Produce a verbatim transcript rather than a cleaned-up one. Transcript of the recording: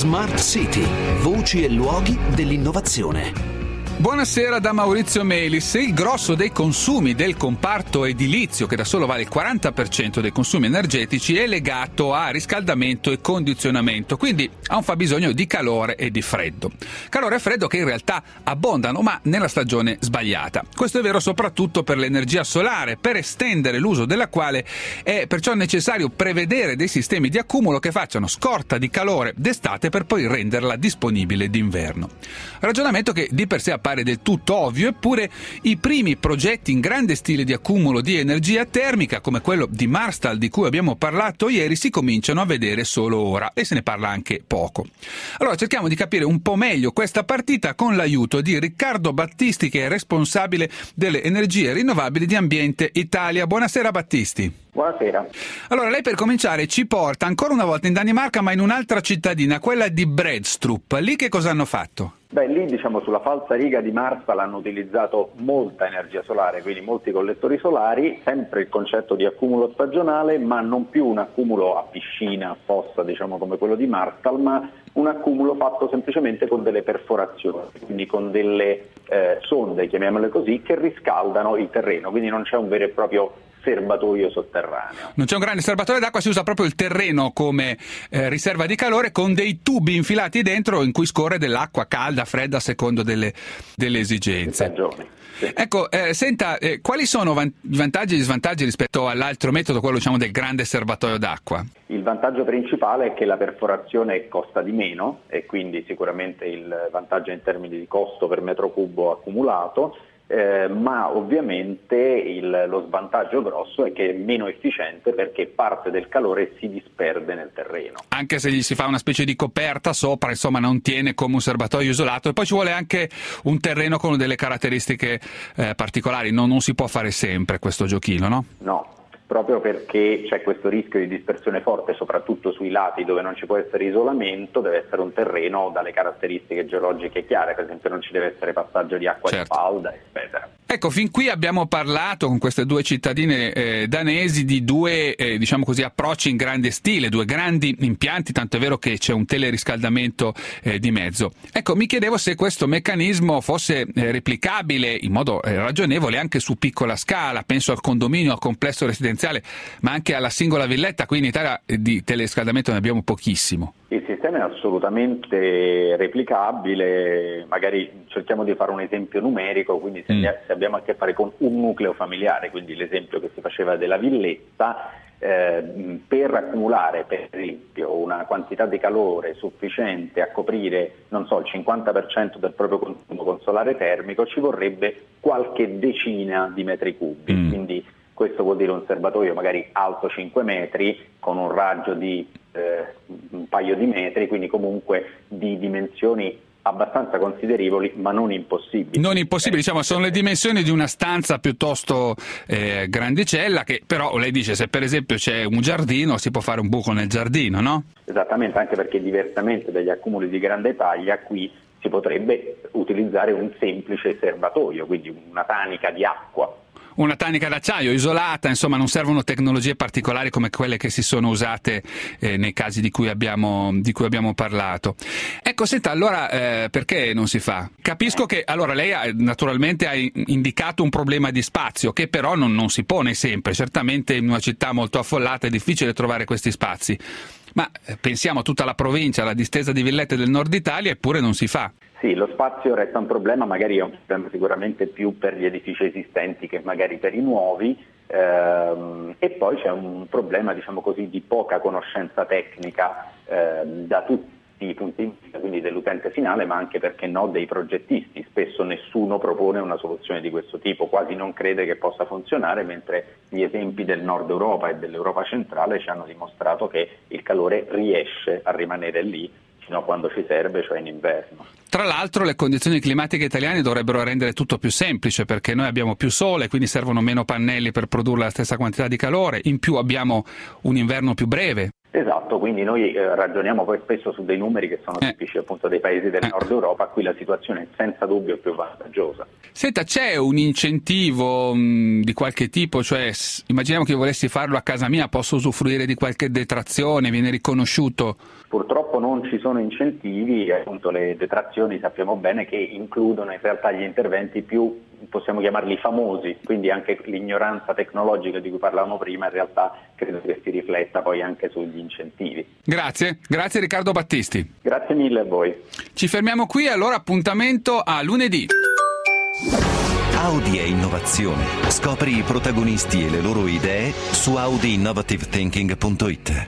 Smart City, voci e luoghi dell'innovazione. Buonasera da Maurizio Melis. Il grosso dei consumi del comparto edilizio, che da solo vale il quaranta per cento dei consumi energetici, è legato a riscaldamento e condizionamento, quindi ha un fabbisogno di calore e di freddo. Calore e freddo che in realtà abbondano, ma nella stagione sbagliata. Questo è vero soprattutto per l'energia solare, per estendere l'uso della quale è perciò necessario prevedere dei sistemi di accumulo che facciano scorta di calore d'estate per poi renderla disponibile d'inverno. Ragionamento che di per sé appare del tutto ovvio, eppure i primi progetti in grande stile di accumulo di energia termica, come quello di Marstal di cui abbiamo parlato ieri, si cominciano a vedere solo ora e se ne parla anche poco. Allora cerchiamo di capire un po' meglio questa partita con l'aiuto di Riccardo Battisti, che è responsabile delle energie rinnovabili di Ambiente Italia. Buonasera Battisti. Buonasera. Allora, lei per cominciare ci porta ancora una volta in Danimarca, ma in un'altra cittadina, quella di Bredstrup. Lì che cosa hanno fatto? Beh, lì diciamo sulla falsa riga di Marstal hanno utilizzato molta energia solare, quindi molti collettori solari, sempre il concetto di accumulo stagionale, ma non più un accumulo a piscina, a fossa, diciamo come quello di Marstal, ma un accumulo fatto semplicemente con delle perforazioni, quindi con delle eh, sonde, chiamiamole così, che riscaldano il terreno, quindi non c'è un vero e proprio serbatoio sotterraneo. Non c'è un grande serbatoio d'acqua, si usa proprio il terreno come eh, riserva di calore, con dei tubi infilati dentro in cui scorre dell'acqua calda, fredda, a secondo delle, delle esigenze. Stagioni. Sì. Ecco, eh, senta, eh, quali sono van- i vantaggi e gli svantaggi rispetto all'altro metodo, quello diciamo del grande serbatoio d'acqua? Il vantaggio principale è che la perforazione costa di meno e quindi sicuramente il vantaggio in termini di costo per metro cubo accumulato. Eh, ma ovviamente il, lo svantaggio grosso è che è meno efficiente perché parte del calore si disperde nel terreno. Anche se gli si fa una specie di coperta sopra, insomma non tiene come un serbatoio isolato, e poi ci vuole anche un terreno con delle caratteristiche eh, particolari, non, non si può fare sempre questo giochino, no? No. Proprio perché c'è questo rischio di dispersione forte, soprattutto sui lati dove non ci può essere isolamento, deve essere un terreno dalle caratteristiche geologiche chiare, per esempio non ci deve essere passaggio di acqua certo. di falda, eccetera. Ecco, fin qui abbiamo parlato con queste due cittadine eh, danesi di due, eh, diciamo così, approcci in grande stile, due grandi impianti, tanto è vero che c'è un teleriscaldamento eh, di mezzo. Ecco, mi chiedevo se questo meccanismo fosse eh, replicabile in modo eh, ragionevole anche su piccola scala, penso al condominio, al complesso residenziale, ma anche alla singola villetta. Qui in Italia eh, di teleriscaldamento ne abbiamo pochissimo. Il sistema è assolutamente replicabile, magari cerchiamo di fare un esempio numerico, quindi se, mm. se abbiamo a che fare con un nucleo familiare, quindi l'esempio che si faceva della villetta, eh, per accumulare per esempio una quantità di calore sufficiente a coprire, non so, il cinquanta per cento del proprio consumo con solare termico, ci vorrebbe qualche decina di metri cubi, mm. quindi questo vuol dire un serbatoio magari alto cinque metri con un raggio di eh, un paio di metri, quindi comunque di dimensioni abbastanza considerevoli, ma non impossibili. Non impossibili, diciamo, sono le dimensioni di una stanza piuttosto eh, grandicella, che però lei dice se per esempio c'è un giardino si può fare un buco nel giardino, no? Esattamente, anche perché diversamente dagli accumuli di grande taglia qui si potrebbe utilizzare un semplice serbatoio, quindi una tanica di acqua. Una tanica d'acciaio isolata, insomma non servono tecnologie particolari come quelle che si sono usate eh, nei casi di cui abbiamo di cui abbiamo parlato. Ecco, senta, allora eh, perché non si fa? Capisco che allora lei ha, naturalmente ha indicato un problema di spazio che però non, non si pone sempre, certamente in una città molto affollata è difficile trovare questi spazi, ma eh, pensiamo a tutta la provincia, alla distesa di villette del nord Italia, eppure non si fa. Sì, lo spazio resta un problema, magari è un problema sicuramente più per gli edifici esistenti che magari per i nuovi, ehm, e poi c'è un problema, diciamo così, di poca conoscenza tecnica eh, da tutti i punti di vista, quindi dell'utente finale, ma anche, perché no, dei progettisti. Spesso nessuno propone una soluzione di questo tipo, quasi non crede che possa funzionare, mentre gli esempi del nord Europa e dell'Europa centrale ci hanno dimostrato che il calore riesce a rimanere lì fino a quando ci serve, cioè in inverno. Tra l'altro le condizioni climatiche italiane dovrebbero rendere tutto più semplice, perché noi abbiamo più sole, quindi servono meno pannelli per produrre la stessa quantità di calore, in più abbiamo un inverno più breve. Esatto, quindi noi eh, ragioniamo poi spesso su dei numeri che sono eh. tipici appunto dei paesi del eh. nord Europa, a cui la situazione è senza dubbio più vantaggiosa. Senta, c'è un incentivo mh, di qualche tipo? Cioè, s- immaginiamo che io volessi farlo a casa mia, posso usufruire di qualche detrazione, viene riconosciuto? Purtroppo non ci sono incentivi, appunto le detrazioni sappiamo bene che includono in realtà gli interventi più, possiamo chiamarli famosi, quindi anche l'ignoranza tecnologica di cui parlavamo prima in realtà credo che si rifletta poi anche sugli incentivi. Grazie, grazie Riccardo Battisti. Grazie mille a voi. Ci fermiamo qui, allora appuntamento a lunedì. Audi e innovazione. Scopri i protagonisti e le loro idee su audi innovative thinking punto it.